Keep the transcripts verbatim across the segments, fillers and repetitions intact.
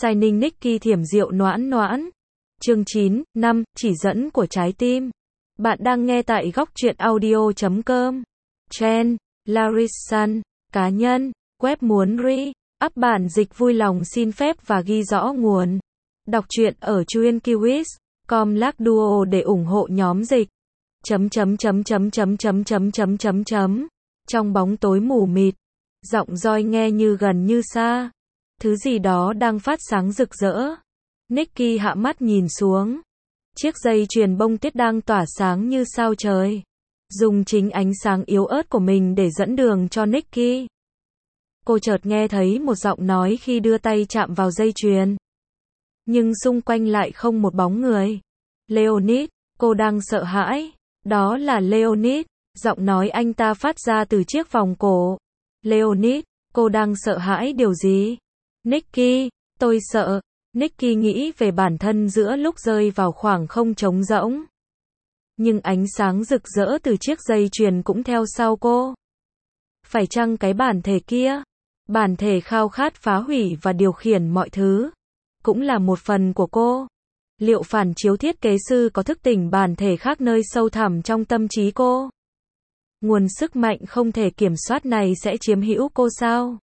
Shining Nikki thiểm diệu noãn noãn. Chương chín, năm, chỉ dẫn của trái tim. Bạn đang nghe tại góc truyện audio chấm com. Chen, Larissan, cá nhân, web muốn re, up bản dịch vui lòng xin phép và ghi rõ nguồn. Đọc truyện ở chuyenkiwis chấm com slash duo để ủng hộ nhóm dịch. Chấm chấm chấm chấm chấm chấm chấm chấm chấm chấm. Trong bóng tối mù mịt, giọng roi nghe như gần như xa. Thứ gì đó đang phát sáng rực rỡ. Nikki hạ mắt nhìn xuống. Chiếc dây chuyền bông tuyết đang tỏa sáng như sao trời. Dùng chính ánh sáng yếu ớt của mình để dẫn đường cho Nikki. Cô chợt nghe thấy một giọng nói khi đưa tay chạm vào dây chuyền. Nhưng xung quanh lại không một bóng người. Leonid, cô đang sợ hãi. Đó là Leonid. Giọng nói anh ta phát ra từ chiếc vòng cổ. Leonid, cô đang sợ hãi điều gì? Nikki, tôi sợ. Nikki nghĩ về bản thân giữa lúc rơi vào khoảng không trống rỗng. Nhưng ánh sáng rực rỡ từ chiếc dây chuyền cũng theo sau cô. Phải chăng cái bản thể kia, bản thể khao khát phá hủy và điều khiển mọi thứ, cũng là một phần của cô? Liệu phản chiếu thiết kế sư có thức tỉnh bản thể khác nơi sâu thẳm trong tâm trí cô? Nguồn sức mạnh không thể kiểm soát này sẽ chiếm hữu cô sao?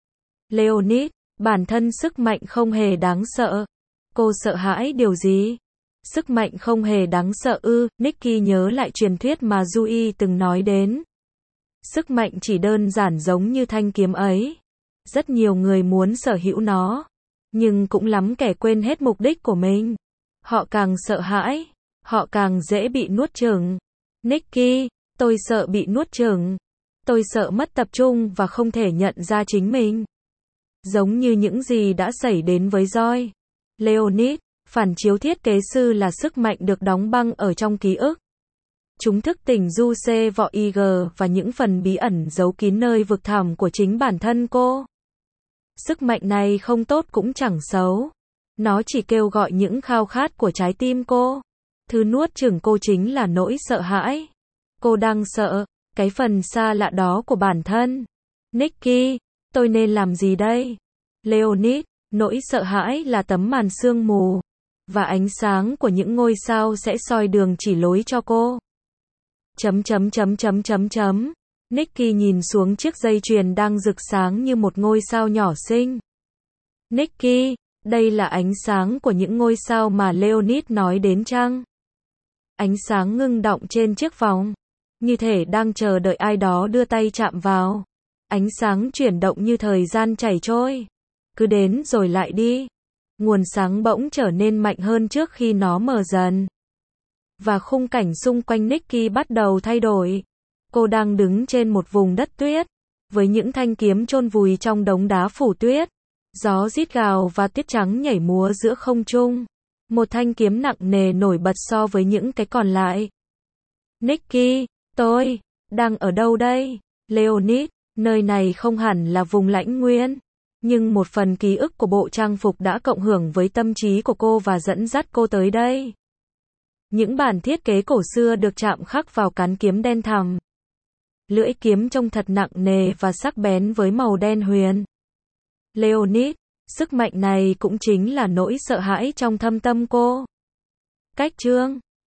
Leonid, bản thân sức mạnh không hề đáng sợ. Cô sợ hãi điều gì? Sức mạnh không hề đáng sợ ư? Nikki nhớ lại truyền thuyết mà Yui từng nói đến. Sức mạnh chỉ đơn giản giống như thanh kiếm ấy. Rất nhiều người muốn sở hữu nó, nhưng cũng lắm kẻ quên hết mục đích của mình. Họ càng sợ hãi, họ càng dễ bị nuốt chửng. Nikki, tôi sợ bị nuốt chửng. Tôi sợ mất tập trung và không thể nhận ra chính mình. Giống như những gì đã xảy đến với Joy. Leonid, phản chiếu thiết kế sư là sức mạnh được đóng băng ở trong ký ức. Chúng thức tỉnh du xê vọ i giê và những phần bí ẩn giấu kín nơi vực thẳm của chính bản thân cô. Sức mạnh này không tốt cũng chẳng xấu. Nó chỉ kêu gọi những khao khát của trái tim cô. Thứ nuốt chửng cô chính là nỗi sợ hãi. Cô đang sợ cái phần xa lạ đó của bản thân. Nikki, tôi nên làm gì đây? Leonid, nỗi sợ hãi là tấm màn sương mù, và ánh sáng của những ngôi sao sẽ soi đường chỉ lối cho cô. Chấm chấm chấm chấm chấm chấm. Nikki nhìn xuống chiếc dây chuyền đang rực sáng như một ngôi sao nhỏ xinh. Nikki, đây là ánh sáng của những ngôi sao mà Leonid nói đến chăng? Ánh sáng ngưng động trên chiếc vòng, như thể đang chờ đợi ai đó đưa tay chạm vào. Ánh sáng chuyển động như thời gian chảy trôi, cứ đến rồi lại đi. Nguồn sáng bỗng trở nên mạnh hơn trước khi nó mờ dần. Và khung cảnh xung quanh Nikki bắt đầu thay đổi. Cô đang đứng trên một vùng đất tuyết, với những thanh kiếm chôn vùi trong đống đá phủ tuyết. Gió rít gào và tuyết trắng nhảy múa giữa không trung. Một thanh kiếm nặng nề nổi bật so với những cái còn lại. Nikki, tôi đang ở đâu đây? Leonid, nơi này không hẳn là vùng lãnh nguyên, nhưng một phần ký ức của bộ trang phục đã cộng hưởng với tâm trí của cô và dẫn dắt cô tới đây. Những bản thiết kế cổ xưa được chạm khắc vào cán kiếm đen thẳm. Lưỡi kiếm trông thật nặng nề và sắc bén với màu đen huyền. Leonid, sức mạnh này cũng chính là nỗi sợ hãi trong thâm tâm cô. Cách chương